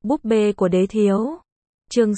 Búp bê của đế thiếu. Chương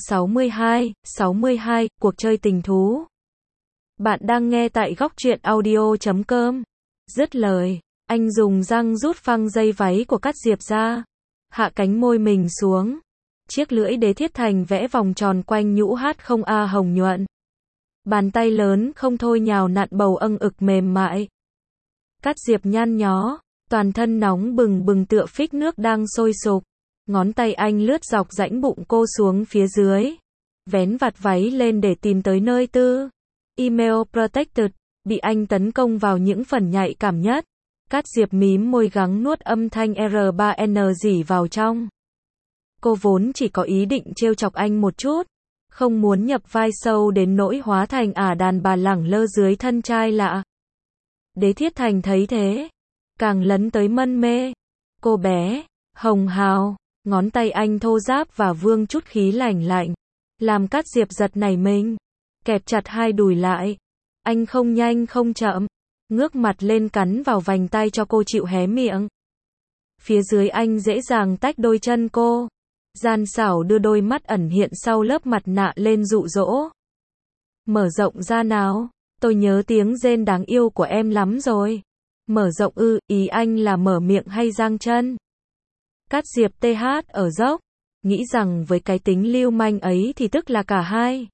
62, cuộc chơi tình thú. Bạn đang nghe tại góc truyện audio.com. Dứt lời, anh dùng răng rút phăng dây váy của Cát Diệp ra, hạ cánh môi mình xuống. Chiếc lưỡi đế thiết thành vẽ vòng tròn quanh nhũ hát không a hồng nhuận. Bàn tay lớn không thôi nhào nặn bầu âng ực mềm mại. Cát Diệp nhăn nhó, toàn thân nóng bừng bừng tựa phích nước đang sôi sục. Ngón tay anh lướt dọc rãnh bụng cô xuống phía dưới, vén vạt váy lên để tìm tới nơi tư. Email protected, bị anh tấn công vào những phần nhạy cảm nhất. Cát Diệp mím môi gắng nuốt âm thanh R3N rỉ vào trong. Cô vốn chỉ có ý định trêu chọc anh một chút, không muốn nhập vai sâu đến nỗi hóa thành đàn bà lẳng lơ dưới thân trai lạ. Đế Thiết Thành thấy thế, càng lấn tới mân mê. Cô bé, hồng hào, ngón tay anh thô ráp và vương chút khí lạnh lạnh, làm Cát Diệp giật nảy mình, kẹp chặt hai đùi lại. Anh không nhanh không chậm, ngước mặt lên cắn vào vành tay cho cô chịu hé miệng. Phía dưới anh dễ dàng tách đôi chân cô, gian xảo đưa đôi mắt ẩn hiện sau lớp mặt nạ lên dụ dỗ. Mở rộng ra nào, tôi nhớ tiếng rên đáng yêu của em lắm rồi. Mở rộng ư, ý anh là mở miệng hay giang chân? Cát Diệp TH ở dốc, nghĩ rằng với cái tính lưu manh ấy thì tức là cả hai.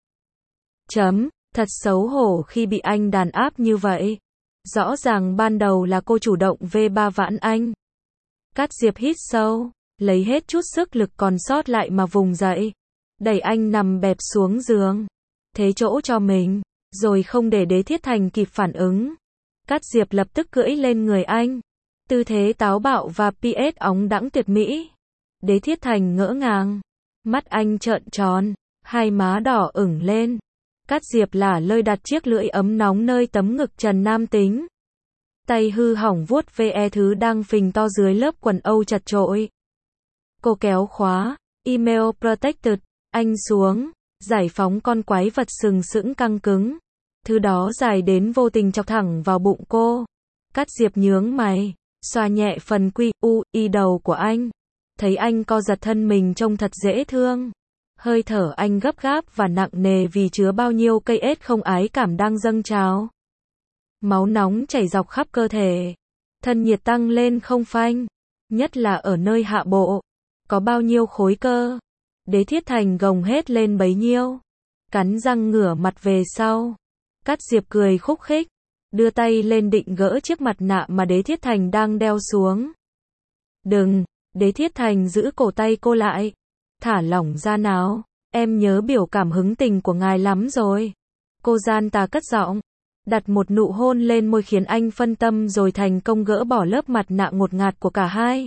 Thật xấu hổ khi bị anh đàn áp như vậy. Rõ ràng ban đầu là cô chủ động V3 vãn anh. Cát Diệp hít sâu, lấy hết chút sức lực còn sót lại mà vùng dậy, đẩy anh nằm bẹp xuống giường, thế chỗ cho mình, rồi không để Đế Thiết Thành kịp phản ứng. Cát Diệp lập tức cưỡi lên người anh, tư thế táo bạo và PS óng đãng tuyệt mỹ. Đế Thiết Thành ngỡ ngàng, mắt anh trợn tròn, hai má đỏ ửng lên. Cát Diệp lả lơi đặt chiếc lưỡi ấm nóng nơi tấm ngực trần nam tính. Tay hư hỏng vuốt ve thứ đang phình to dưới lớp quần âu chật chội. Cô kéo khóa Email protected anh xuống, giải phóng con quái vật sừng sững căng cứng. Thứ đó dài đến vô tình chọc thẳng vào bụng cô. Cát Diệp nhướng mày, xoa nhẹ phần QI đầu của anh. Thấy anh co giật thân mình trông thật dễ thương. Hơi thở anh gấp gáp và nặng nề vì chứa bao nhiêu cây ết không ái cảm đang dâng trào. Máu nóng chảy dọc khắp cơ thể. Thân nhiệt tăng lên không phanh. Nhất là ở nơi hạ bộ. Có bao nhiêu khối cơ. Đế Thiết Thành gồng hết lên bấy nhiêu. Cắn răng ngửa mặt về sau. Cát Diệp cười khúc khích, đưa tay lên định gỡ chiếc mặt nạ mà Đế Thiết Thành đang đeo xuống. Đừng, Đế Thiết Thành giữ cổ tay cô lại. Thả lỏng ra nào, em nhớ biểu cảm hứng tình của ngài lắm rồi. Cô gian tà cất giọng, đặt một nụ hôn lên môi khiến anh phân tâm rồi thành công gỡ bỏ lớp mặt nạ ngột ngạt của cả hai.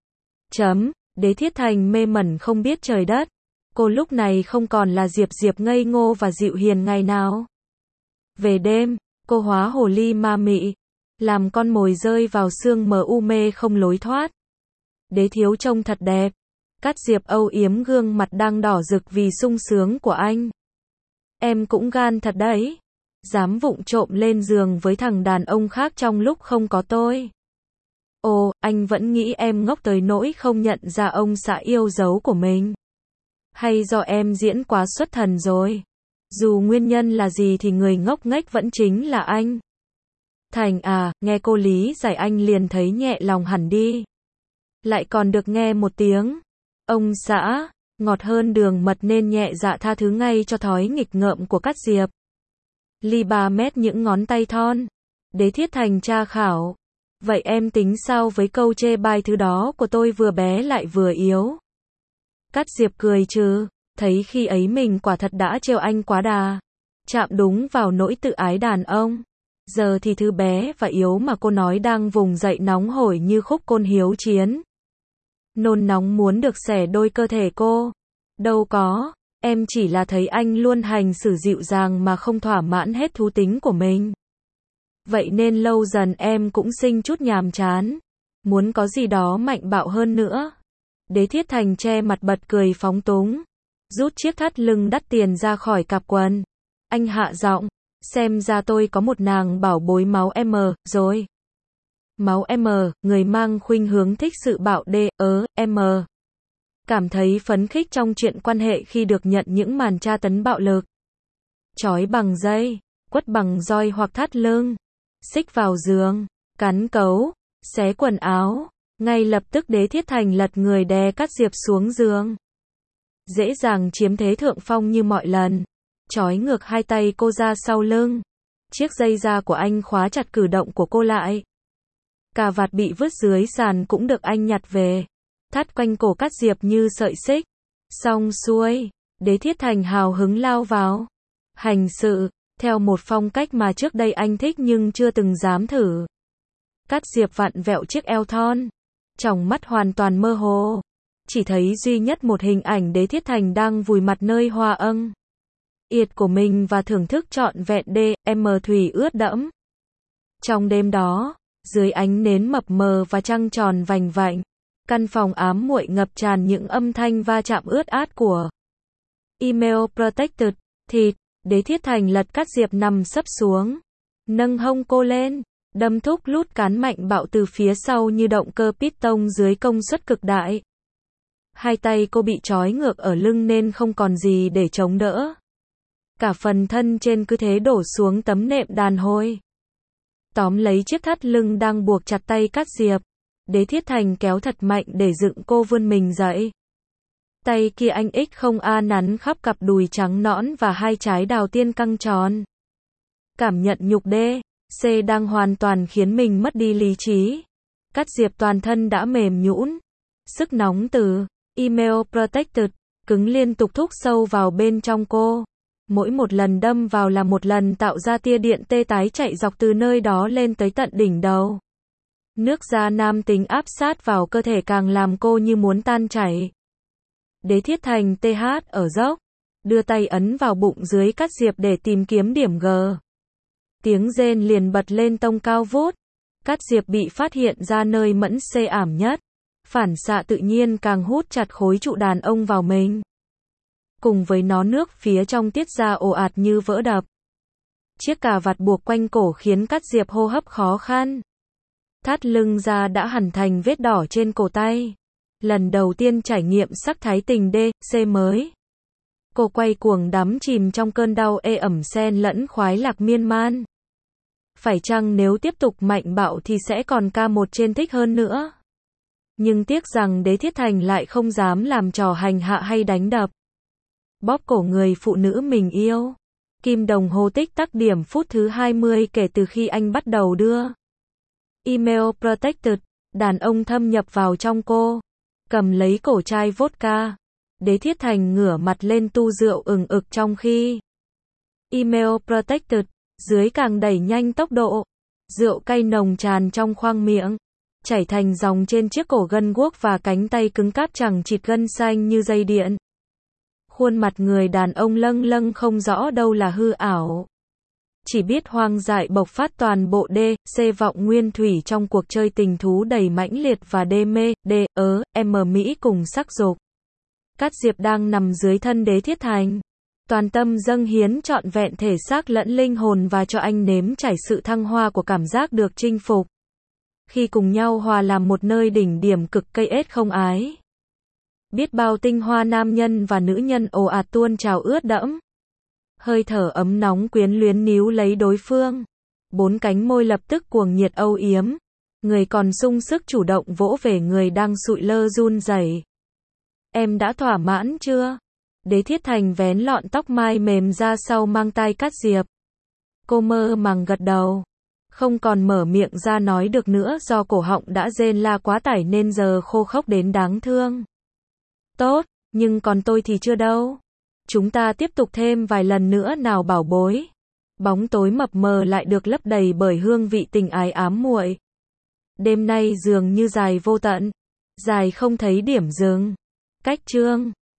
Đế Thiết Thành mê mẩn không biết trời đất. Cô lúc này không còn là Diệp ngây ngô và dịu hiền ngày nào. Về đêm, cô hóa hồ ly ma mị, làm con mồi rơi vào sương mê không lối thoát. Đế thiếu trông thật đẹp. Cát Diệp âu yếm gương mặt đang đỏ rực vì sung sướng của anh. Em cũng gan thật đấy. Dám vụng trộm lên giường với thằng đàn ông khác trong lúc không có tôi. Ồ, anh vẫn nghĩ em ngốc tới nỗi không nhận ra ông xã yêu dấu của mình. Hay do em diễn quá xuất thần rồi. Dù nguyên nhân là gì thì người ngốc nghếch vẫn chính là anh. Thành nghe cô lý giải anh liền thấy nhẹ lòng hẳn đi. Lại còn được nghe một tiếng ông xã, ngọt hơn đường mật nên nhẹ dạ tha thứ ngay cho thói nghịch ngợm của Cát Diệp. Ly 3 mét những ngón tay thon. Đế Thiết Thành tra khảo. Vậy em tính sao với câu chê bai thứ đó của tôi vừa bé lại vừa yếu? Cát Diệp cười trừ, thấy khi ấy mình quả thật đã trêu anh quá đà. Chạm đúng vào nỗi tự ái đàn ông. Giờ thì thứ bé và yếu mà cô nói đang vùng dậy nóng hổi như khúc côn hiếu chiến. Nôn nóng muốn được xẻ đôi cơ thể cô. Đâu có, em chỉ là thấy anh luôn hành xử dịu dàng mà không thỏa mãn hết thú tính của mình. Vậy nên lâu dần em cũng sinh chút nhàm chán. Muốn có gì đó mạnh bạo hơn nữa. Đế Thiết Thành che mặt bật cười phóng túng. Rút chiếc thắt lưng đắt tiền ra khỏi cặp quần. Anh hạ giọng, xem ra tôi có một nàng bảo bối máu M, rồi. Máu M, người mang khuynh hướng thích sự bạo M. cảm thấy phấn khích trong chuyện quan hệ khi được nhận những màn tra tấn bạo lực. Trói bằng dây, quất bằng roi hoặc thắt lưng, xích vào giường, cắn cấu, xé quần áo. Ngay lập tức Đế Thiết Thành lật người đè Cát Diệp xuống giường. Dễ dàng chiếm thế thượng phong như mọi lần. Trói ngược hai tay cô ra sau lưng. Chiếc dây da của anh khóa chặt cử động của cô lại. Cà vạt bị vứt dưới sàn cũng được anh nhặt về. Thắt quanh cổ Cát Diệp như sợi xích. Xong xuôi, Đế Thiết Thành hào hứng lao vào. Hành sự, theo một phong cách mà trước đây anh thích nhưng chưa từng dám thử. Cát Diệp vặn vẹo chiếc eo thon. Tròng mắt hoàn toàn mơ hồ. Chỉ thấy duy nhất một hình ảnh Đế Thiết Thành đang vùi mặt nơi hoa âng yệt của mình và thưởng thức trọn vẹn đêm thủy ướt đẫm. Trong đêm đó, dưới ánh nến mập mờ và trăng tròn vành vạnh, căn phòng ám muội ngập tràn những âm thanh va chạm ướt át của Email Protected thịt. Đế Thiết Thành lật Cát Diệp nằm sấp xuống, nâng hông cô lên, đâm thúc lút cán mạnh bạo từ phía sau như động cơ piston dưới công suất cực đại. Hai tay cô bị trói ngược ở lưng nên không còn gì để chống đỡ. Cả phần thân trên cứ thế đổ xuống tấm nệm đàn hồi. Tóm lấy chiếc thắt lưng đang buộc chặt tay Cát Diệp, Đế Thiết Thành kéo thật mạnh để dựng cô vươn mình dậy. Tay kia anh không nắn khắp cặp đùi trắng nõn và hai trái đào tiên căng tròn. Cảm nhận nhục C đang hoàn toàn khiến mình mất đi lý trí. Cát Diệp toàn thân đã mềm nhũn. Sức nóng từ Email Protected cứng liên tục thúc sâu vào bên trong cô. Mỗi một lần đâm vào là một lần tạo ra tia điện tê tái chạy dọc từ nơi đó lên tới tận đỉnh đầu. Nước da nam tính áp sát vào cơ thể càng làm cô như muốn tan chảy. Đế Thiết Thành TH ở dốc, đưa tay ấn vào bụng dưới Cát Diệp để tìm kiếm điểm G. Tiếng rên liền bật lên tông cao vút. Cát Diệp bị phát hiện ra nơi mẫn C ảm nhất. Phản xạ tự nhiên càng hút chặt khối trụ đàn ông vào mình. Cùng với nó nước phía trong tiết ra ồ ạt như vỡ đập. Chiếc cà vạt buộc quanh cổ khiến Cát Diệp hô hấp khó khăn. Thắt lưng ra đã hằn thành vết đỏ trên cổ tay. Lần đầu tiên trải nghiệm sắc thái tình C mới. Cô quay cuồng đắm chìm trong cơn đau ẩm xen lẫn khoái lạc miên man. Phải chăng nếu tiếp tục mạnh bạo thì sẽ còn K1 trên thích hơn nữa. Nhưng tiếc rằng Đế Thiết Thành lại không dám làm trò hành hạ hay đánh đập. Bóp cổ người phụ nữ mình yêu. Kim đồng hồ tích tắc điểm phút thứ 20 kể từ khi anh bắt đầu đưa Email Protected. Đàn ông thâm nhập vào trong cô. Cầm lấy cổ chai vodka. Đế Thiết Thành ngửa mặt lên tu rượu ực trong khi Email Protected dưới càng đẩy nhanh tốc độ. Rượu cay nồng tràn trong khoang miệng, chảy thành dòng trên chiếc cổ gân guốc và cánh tay cứng cáp chẳng chịt gân xanh như dây điện. Khuôn mặt người đàn ông lâng lâng không rõ đâu là hư ảo. Chỉ biết hoang dại bộc phát toàn bộ C vọng nguyên thủy trong cuộc chơi tình thú đầy mãnh liệt và đê mê, Mỹ cùng sắc dục. Cát Diệp đang nằm dưới thân Đế Thiết Thành. Toàn tâm dâng hiến trọn vẹn thể xác lẫn linh hồn và cho anh nếm trải sự thăng hoa của cảm giác được chinh phục. Khi cùng nhau hòa làm một nơi đỉnh điểm cực cây không ái. Biết bao tinh hoa nam nhân và nữ nhân ồ ạt tuôn trào ướt đẫm. Hơi thở ấm nóng quyến luyến níu lấy đối phương. Bốn cánh môi lập tức cuồng nhiệt âu yếm. Người còn sung sức chủ động vỗ về người đang sụi lơ run rẩy. Em đã thỏa mãn chưa? Đế Thiết Thành vén lọn tóc mai mềm ra sau mang tai Cát Diệp. Cô mơ màng gật đầu. Không còn mở miệng ra nói được nữa do cổ họng đã rên la quá tải nên giờ khô khốc đến đáng thương. Tốt, nhưng còn tôi thì chưa đâu. Chúng ta tiếp tục thêm vài lần nữa nào bảo bối. Bóng tối mập mờ lại được lấp đầy bởi hương vị tình ái ám muội. Đêm nay dường như dài vô tận. Dài không thấy điểm dừng. Cách chương